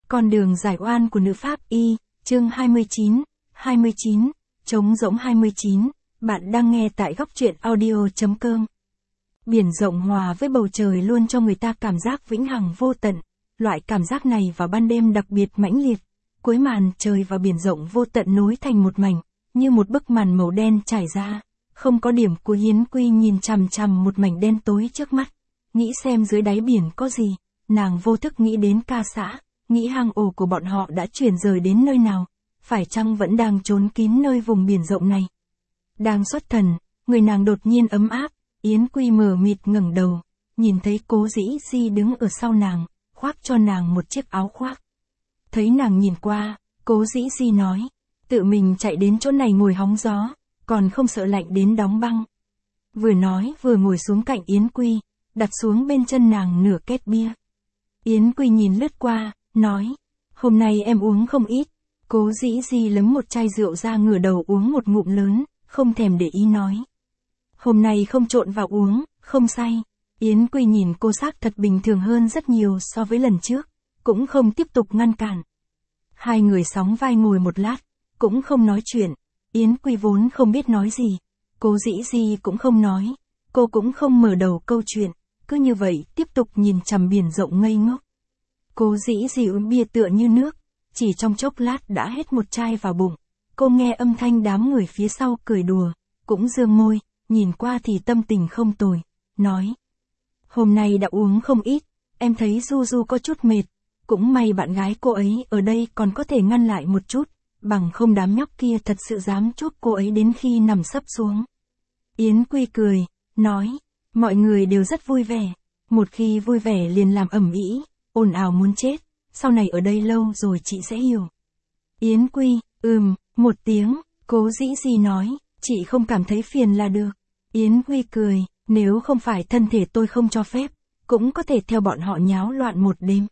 Con đường giải oan của nữ pháp y, chương 29, trống rỗng 29, bạn đang nghe tại góc truyện audio.com. Biển rộng hòa với bầu trời luôn cho người ta cảm giác vĩnh hằng vô tận, loại cảm giác này vào ban đêm đặc biệt mãnh liệt, cuối màn trời và biển rộng vô tận nối thành một mảnh, như một bức màn màu đen trải ra, không có điểm của Yến Quy nhìn chằm chằm một mảnh đen tối trước mắt, nghĩ xem dưới đáy biển có gì, nàng vô thức nghĩ đến ca xã. Nghĩ hang ổ của bọn họ đã chuyển rời đến nơi nào, phải chăng vẫn đang trốn kín nơi vùng biển rộng này. Đang xuất thần, người nàng đột nhiên ấm áp, Yến Quy mờ mịt ngẩng đầu, nhìn thấy Cố Dĩ Di đứng ở sau nàng, khoác cho nàng một chiếc áo khoác. Thấy nàng nhìn qua, Cố Dĩ Di nói, tự mình chạy đến chỗ này ngồi hóng gió, còn không sợ lạnh đến đóng băng. Vừa nói vừa ngồi xuống cạnh Yến Quy, đặt xuống bên chân nàng nửa két bia. Yến Quy nhìn lướt qua, nói, hôm nay em uống không ít. Cố Dĩ Di lấm một chai rượu ra ngửa đầu uống một ngụm lớn, không thèm để ý nói. Hôm nay không trộn vào uống, không say. Yến Quy nhìn cô xác thật bình thường hơn rất nhiều so với lần trước, cũng không tiếp tục ngăn cản. Hai người sóng vai ngồi một lát, cũng không nói chuyện. Yến Quy vốn không biết nói gì, Cố Dĩ Di cũng không nói, cô cũng không mở đầu câu chuyện, cứ như vậy tiếp tục nhìn chằm biển rộng ngây ngốc. Cố Dĩ Di uống bia tựa như nước, chỉ trong chốc lát đã hết một chai vào bụng. Cô nghe âm thanh đám người phía sau cười đùa, cũng dương môi, nhìn qua thì tâm tình không tồi, nói. Hôm nay đã uống không ít, em thấy Du Du có chút mệt, cũng may bạn gái cô ấy ở đây còn có thể ngăn lại một chút, bằng không đám nhóc kia thật sự dám chuốc cô ấy đến khi nằm sấp xuống. Yến Quy cười, nói, mọi người đều rất vui vẻ, một khi vui vẻ liền làm ầm ĩ. Ồn ào muốn chết, sau này ở đây lâu rồi chị sẽ hiểu. Yến Quy, một tiếng, Cố Dĩ Di nói, chị không cảm thấy phiền là được. Yến Quy cười, nếu không phải thân thể tôi không cho phép, cũng có thể theo bọn họ nháo loạn một đêm.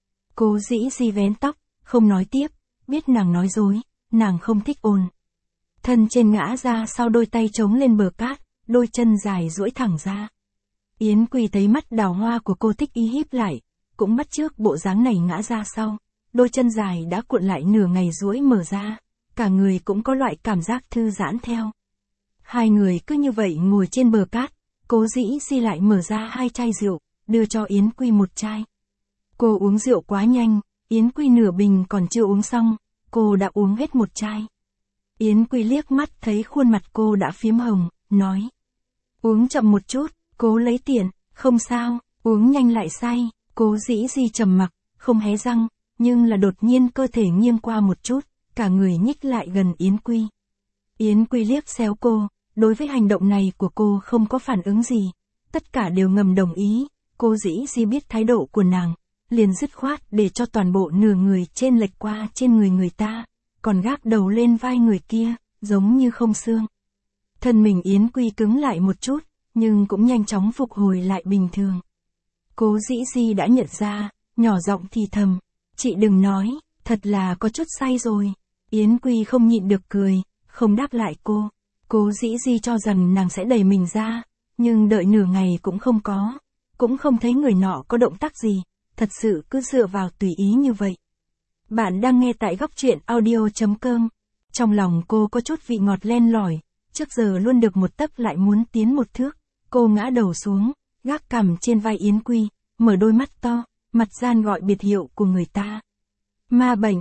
Cố Dĩ Di vén tóc, không nói tiếp, biết nàng nói dối, nàng không thích ồn. Thân trên ngã ra sau đôi tay chống lên bờ cát, đôi chân dài duỗi thẳng ra. Yến Quy thấy mắt đào hoa của cô thích ý híp lại. Cũng bắt chước bộ dáng này ngã ra sau, đôi chân dài đã cuộn lại nửa ngày duỗi mở ra, cả người cũng có loại cảm giác thư giãn theo. Hai người cứ như vậy ngồi trên bờ cát, Cố Dĩ Di lại mở ra hai chai rượu, đưa cho Yến Quy một chai. Cô uống rượu quá nhanh, Yến Quy nửa bình còn chưa uống xong, cô đã uống hết một chai. Yến Quy liếc mắt thấy khuôn mặt cô đã phím hồng, nói. Uống chậm một chút, cố lấy tiền, không sao, uống nhanh lại say. Cố Dĩ Di trầm mặc, không hé răng, nhưng là đột nhiên cơ thể nghiêng qua một chút, cả người nhích lại gần Yến Quy. Yến Quy liếc xéo cô, đối với hành động này của cô không có phản ứng gì, tất cả đều ngầm đồng ý, Cố Dĩ Di biết thái độ của nàng, liền dứt khoát để cho toàn bộ nửa người trên lệch qua trên người ta, còn gác đầu lên vai người kia, giống như không xương. Thân mình Yến Quy cứng lại một chút, nhưng cũng nhanh chóng phục hồi lại bình thường. Cố Dĩ Di đã nhận ra, nhỏ giọng thì thầm, chị đừng nói, thật là có chút say rồi. Yến Quy không nhịn được cười, không đáp lại cô. Cố Dĩ Di cho rằng nàng sẽ đẩy mình ra, nhưng đợi nửa ngày cũng không có, cũng không thấy người nọ có động tác gì, thật sự cứ dựa vào tùy ý như vậy. Bạn đang nghe tại góc truyện audio.com. Trong lòng cô có chút vị ngọt len lỏi, trước giờ luôn được một tấc lại muốn tiến một thước, cô ngã đầu xuống. Gác cằm trên vai Yến Quy, mở đôi mắt to, mặt gian gọi biệt hiệu của người ta. Ma bệnh,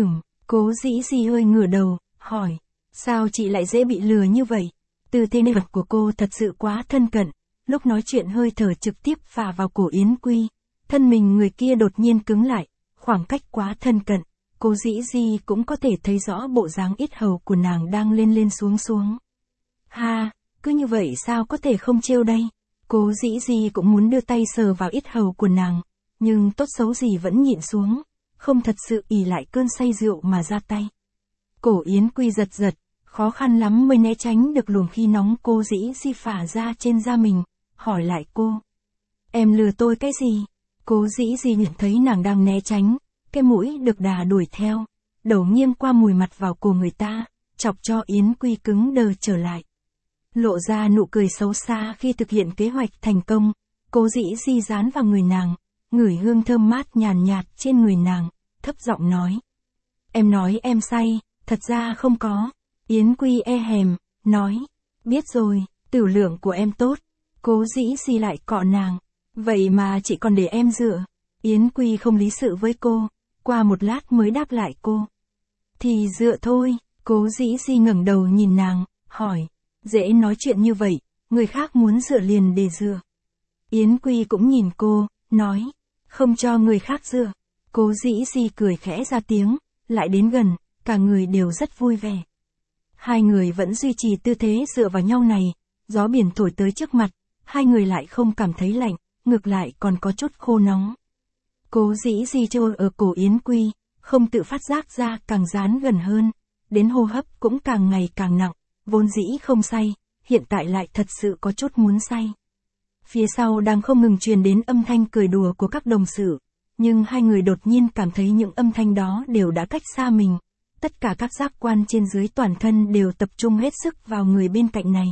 Cố Dĩ Di hơi ngửa đầu, hỏi, sao chị lại dễ bị lừa như vậy? Từ thế này vật của cô thật sự quá thân cận, lúc nói chuyện hơi thở trực tiếp phả vào cổ Yến Quy, thân mình người kia đột nhiên cứng lại, khoảng cách quá thân cận, Cố Dĩ Di cũng có thể thấy rõ bộ dáng yết hầu của nàng đang lên lên xuống xuống. Ha, cứ như vậy sao có thể không trêu đây? Cố Dĩ Di cũng muốn đưa tay sờ vào yết hầu của nàng, nhưng tốt xấu gì vẫn nhịn xuống, không thật sự ỷ lại cơn say rượu mà ra tay. Cổ Yến Quy giật giật, khó khăn lắm mới né tránh được luồng khí nóng Cố Dĩ Di phả ra trên da mình, hỏi lại cô. Em lừa tôi cái gì? Cố Dĩ Di nhận thấy nàng đang né tránh, cái mũi được đà đuổi theo, đầu nghiêng qua mùi mặt vào cổ người ta, chọc cho Yến Quy cứng đờ trở lại. Lộ ra nụ cười xấu xa khi thực hiện kế hoạch thành công, Cố Dĩ Di dán vào người nàng, ngửi hương thơm mát nhàn nhạt trên người nàng, thấp giọng nói. Em nói em say, thật ra không có. Yến Quy e hèm, nói. Biết rồi, tửu lượng của em tốt. Cố dĩ si lại cọ nàng. Vậy mà chị còn để em dựa. Yến Quy không lý sự với cô, qua một lát mới đáp lại cô. Thì dựa thôi, cố dĩ si ngẩng đầu nhìn nàng, hỏi. Dễ nói chuyện như vậy, người khác muốn dựa liền để dựa. Yến Quy cũng nhìn cô, nói. Không cho người khác dựa. Cố dĩ si cười khẽ ra tiếng, lại đến gần, cả người đều rất vui vẻ. Hai người vẫn duy trì tư thế dựa vào nhau này, gió biển thổi tới trước mặt, hai người lại không cảm thấy lạnh, ngược lại còn có chút khô nóng. Cố dĩ si trôi ở cổ Yến Quy, không tự phát giác ra càng dán gần hơn, đến hô hấp cũng càng ngày càng nặng, vốn dĩ không say, hiện tại lại thật sự có chút muốn say. Phía sau đang không ngừng truyền đến âm thanh cười đùa của các đồng sự, nhưng hai người đột nhiên cảm thấy những âm thanh đó đều đã cách xa mình. Tất cả các giác quan trên dưới toàn thân đều tập trung hết sức vào người bên cạnh này.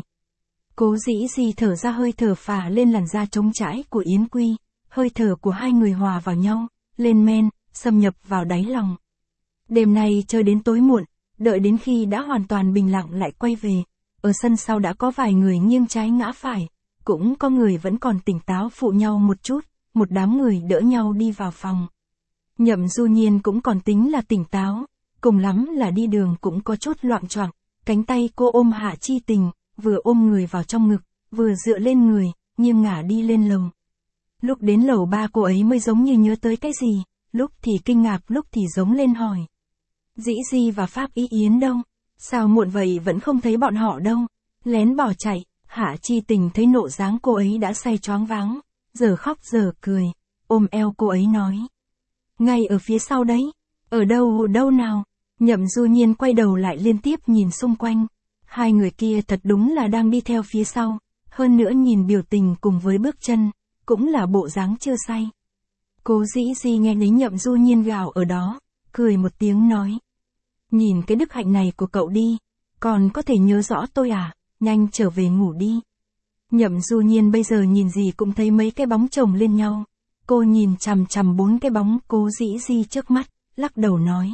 Cố dĩ si thở ra hơi thở phả lên làn da trống trải của Yến Quy, hơi thở của hai người hòa vào nhau, lên men, xâm nhập vào đáy lòng. Đêm này chơi đến tối muộn, đợi đến khi đã hoàn toàn bình lặng lại quay về. Ở sân sau đã có vài người nghiêng trái ngã phải, cũng có người vẫn còn tỉnh táo phụ nhau một chút, một đám người đỡ nhau đi vào phòng. Nhậm Du Nhiên cũng còn tính là tỉnh táo, cùng lắm là đi đường cũng có chút loạng choạng, cánh tay cô ôm Hạ Chi Tình, vừa ôm người vào trong ngực, vừa dựa lên người, nghiêng ngả đi lên lầu. Lúc đến lầu 3 cô ấy mới giống như nhớ tới cái gì, lúc thì kinh ngạc lúc thì giống lên hỏi. Dĩ Di và Pháp Y Yến đâu? Sao muộn vậy vẫn không thấy bọn họ đâu? Lén bỏ chạy, Hạ Chi Tình thấy nộ dáng cô ấy đã say choáng váng, giờ khóc giờ cười, ôm eo cô ấy nói. Ngay ở phía sau đấy, ở đâu nào? Nhậm Du Nhiên quay đầu lại liên tiếp nhìn xung quanh, hai người kia thật đúng là đang đi theo phía sau, hơn nữa nhìn biểu tình cùng với bước chân, cũng là bộ dáng chưa say. Cố dĩ di nghe thấy Nhậm Du Nhiên gào ở đó, cười một tiếng nói. Nhìn cái đức hạnh này của cậu đi, còn có thể nhớ rõ tôi à, nhanh trở về ngủ đi. Nhậm Du Nhiên bây giờ nhìn gì cũng thấy mấy cái bóng chồng lên nhau, cô nhìn chằm chằm 4 cái bóng cố dĩ di trước mắt, lắc đầu nói.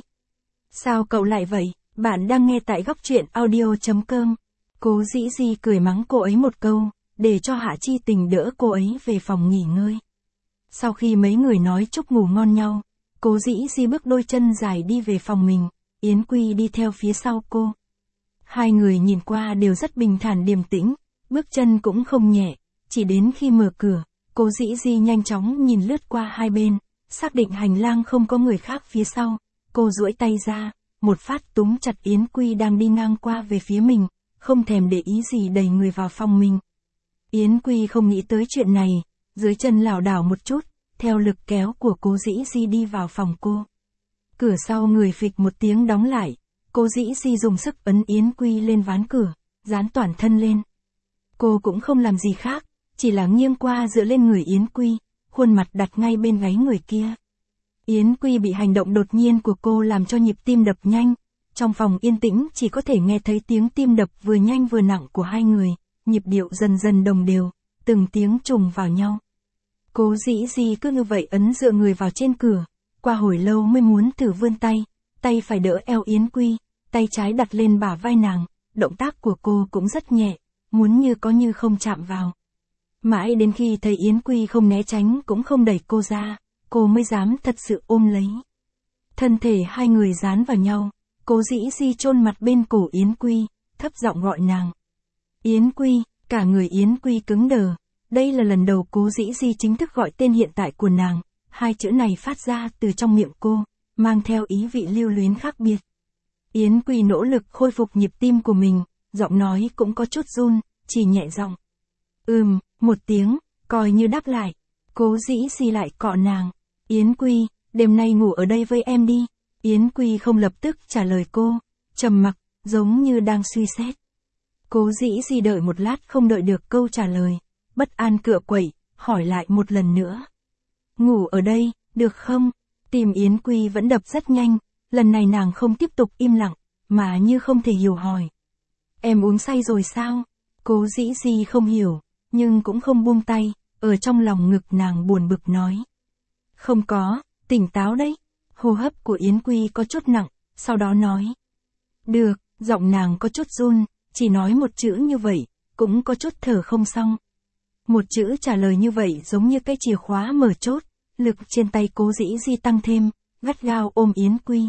Sao cậu lại vậy, bạn đang nghe tại góc truyện audio.com. Cố dĩ di cười mắng cô ấy một câu, để cho Hạ Chi Tình đỡ cô ấy về phòng nghỉ ngơi. Sau khi mấy người nói chúc ngủ ngon nhau, cố dĩ di bước đôi chân dài đi về phòng mình, Yến Quy đi theo phía sau cô. Hai người nhìn qua đều rất bình thản điềm tĩnh, bước chân cũng không nhẹ, chỉ đến khi mở cửa, cố dĩ di nhanh chóng nhìn lướt qua hai bên, xác định hành lang không có người khác phía sau, cô duỗi tay ra, một phát túm chặt Yến Quy đang đi ngang qua về phía mình, không thèm để ý gì đẩy người vào phòng mình. Yến Quy không nghĩ tới chuyện này, dưới chân lảo đảo một chút, theo lực kéo của cố dĩ di đi vào phòng cô. Cửa sau người phịch một tiếng đóng lại, cố dĩ di dùng sức ấn Yến Quy lên ván cửa, dán toàn thân lên. Cô cũng không làm gì khác, chỉ là nghiêng qua dựa lên người Yến Quy, khuôn mặt đặt ngay bên gáy người kia. Yến Quy bị hành động đột nhiên của cô làm cho nhịp tim đập nhanh, trong phòng yên tĩnh chỉ có thể nghe thấy tiếng tim đập vừa nhanh vừa nặng của hai người, nhịp điệu dần dần đồng đều, từng tiếng trùng vào nhau. Cố dĩ di cứ như vậy ấn dựa người vào trên cửa, qua hồi lâu mới muốn thử vươn tay, tay phải đỡ eo Yến Quy, tay trái đặt lên bả vai nàng, động tác của cô cũng rất nhẹ, muốn như có như không chạm vào. Mãi đến khi thấy Yến Quy không né tránh cũng không đẩy cô ra, cô mới dám thật sự ôm lấy. Thân thể hai người dán vào nhau, cố dĩ di chôn mặt bên cổ Yến Quy, thấp giọng gọi nàng. Yến Quy, cả người Yến Quy cứng đờ, đây là lần đầu cố dĩ di chính thức gọi tên hiện tại của nàng, hai chữ này phát ra từ trong miệng cô, mang theo ý vị lưu luyến khác biệt. Yến Quy nỗ lực khôi phục nhịp tim của mình, giọng nói cũng có chút run, chỉ nhẹ giọng. Một tiếng, coi như đáp lại. Cố dĩ di lại cọ nàng. Yến Quy, đêm nay ngủ ở đây với em đi. Yến Quy không lập tức trả lời cô, trầm mặc, giống như đang suy xét. Cố dĩ di đợi một lát không đợi được câu trả lời, bất an cựa quậy, hỏi lại một lần nữa. Ngủ ở đây, được không? Tim Yến Quy vẫn đập rất nhanh, lần này nàng không tiếp tục im lặng, mà như không thể hiểu hỏi. Em uống say rồi sao? Cố dĩ di không hiểu, nhưng cũng không buông tay, ở trong lòng ngực nàng buồn bực nói. Không có, tỉnh táo đấy. Hô hấp của Yến Quy có chút nặng, sau đó nói. Được, giọng nàng có chút run, chỉ nói một chữ như vậy, cũng có chút thở không xong. Một chữ trả lời như vậy giống như cái chìa khóa mở chốt, lực trên tay Cố Dĩ Di tăng thêm, gắt gao ôm Yến Quy.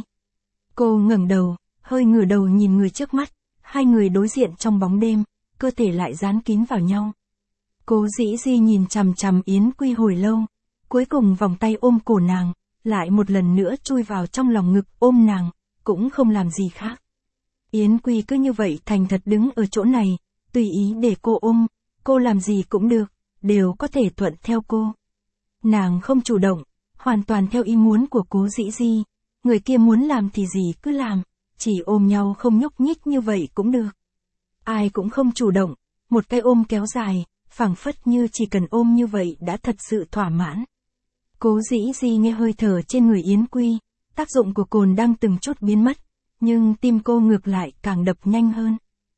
Cô ngẩng đầu, hơi ngửa đầu nhìn người trước mắt, hai người đối diện trong bóng đêm, cơ thể lại dán kín vào nhau. Cố Dĩ Di nhìn chằm chằm Yến Quy hồi lâu, cuối cùng vòng tay ôm cổ nàng, lại một lần nữa chui vào trong lòng ngực ôm nàng, cũng không làm gì khác. Yến Quy cứ như vậy thành thật đứng ở chỗ này, tùy ý để cô ôm, cô làm gì cũng được, đều có thể thuận theo cô. Nàng không chủ động, hoàn toàn theo ý muốn của Cố Dĩ Di, người kia muốn làm thì gì cứ làm, chỉ ôm nhau không nhúc nhích như vậy cũng được. Ai cũng không chủ động, một cái ôm kéo dài, phảng phất như chỉ cần ôm như vậy đã thật sự thỏa mãn. Cố Dĩ Di nghe hơi thở trên người Yến Quy, tác dụng của cồn đang từng chút biến mất, nhưng tim cô ngược lại càng đập nhanh hơn.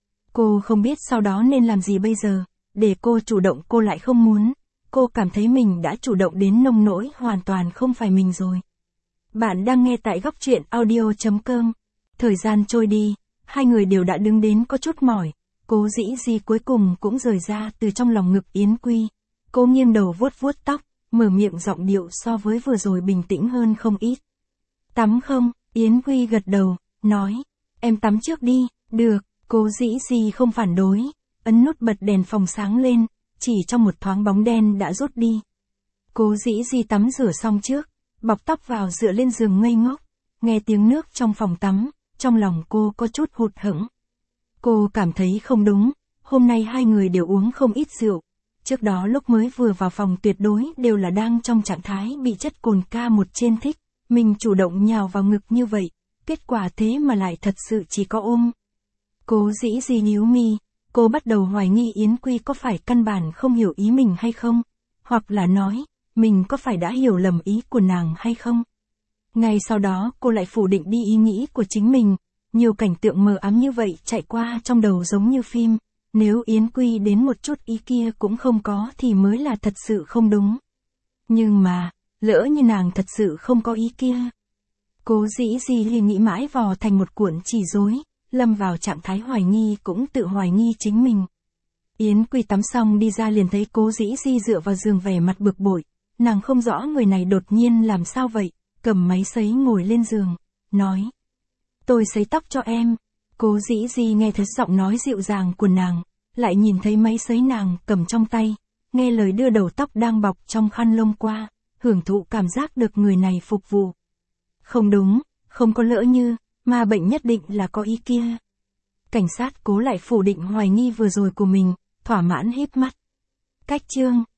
Cô không biết sau đó nên làm gì bây giờ, để cô chủ động cô lại không muốn, cô cảm thấy mình đã chủ động đến nông nỗi hoàn toàn không phải mình rồi. Bạn đang nghe tại góc truyện audio.com. Thời gian trôi đi, hai người đều đã đứng đến có chút mỏi, Cố Dĩ Di cuối cùng cũng rời ra từ trong lòng ngực Yến Quy. Cô nghiêng đầu vuốt vuốt tóc, mở miệng giọng điệu so với vừa rồi bình tĩnh hơn không ít. Tắm không? Yến Quy gật đầu, nói. Em tắm trước đi, được. Cố Dĩ Di không phản đối, ấn nút bật đèn phòng sáng lên, chỉ trong một thoáng bóng đen đã rút đi. Cố Dĩ Di tắm rửa xong trước, bọc tóc vào dựa lên giường ngây ngốc, nghe tiếng nước trong phòng tắm, trong lòng cô có chút hụt hẫng. Cô cảm thấy không đúng, hôm nay hai người đều uống không ít rượu. Trước đó lúc mới vừa vào phòng tuyệt đối đều là đang trong trạng thái bị chất cồn K1 trên thích, mình chủ động nhào vào ngực như vậy, kết quả thế mà lại thật sự chỉ có ôm. Cố Dĩ Di nhíu mi, cô bắt đầu hoài nghi Yến Quy có phải căn bản không hiểu ý mình hay không, hoặc là nói, mình có phải đã hiểu lầm ý của nàng hay không. Ngay sau đó cô lại phủ định đi ý nghĩ của chính mình, nhiều cảnh tượng mờ ám như vậy chạy qua trong đầu giống như phim, nếu Yến Quy đến một chút ý kia cũng không có thì mới là thật sự không đúng. Nhưng mà, lỡ như nàng thật sự không có ý kia. Cố Dĩ Di liền nghĩ mãi vò thành một cuộn chỉ rối, lâm vào trạng thái hoài nghi cũng tự hoài nghi chính mình. Yến Quy tắm xong đi ra liền thấy Cố Dĩ Di dựa vào giường vẻ mặt bực bội, nàng không rõ người này đột nhiên làm sao vậy, cầm máy sấy ngồi lên giường, nói. Tôi sấy tóc cho em. Cố Dĩ Di nghe thấy giọng nói dịu dàng của nàng, lại nhìn thấy máy sấy nàng cầm trong tay, nghe lời đưa đầu tóc đang bọc trong khăn lông qua, hưởng thụ cảm giác được người này phục vụ. Không đúng, không có lỡ như, ma bệnh nhất định là có ý kia. Cảnh sát Cố lại phủ định hoài nghi vừa rồi của mình, thỏa mãn híp mắt. Cách chương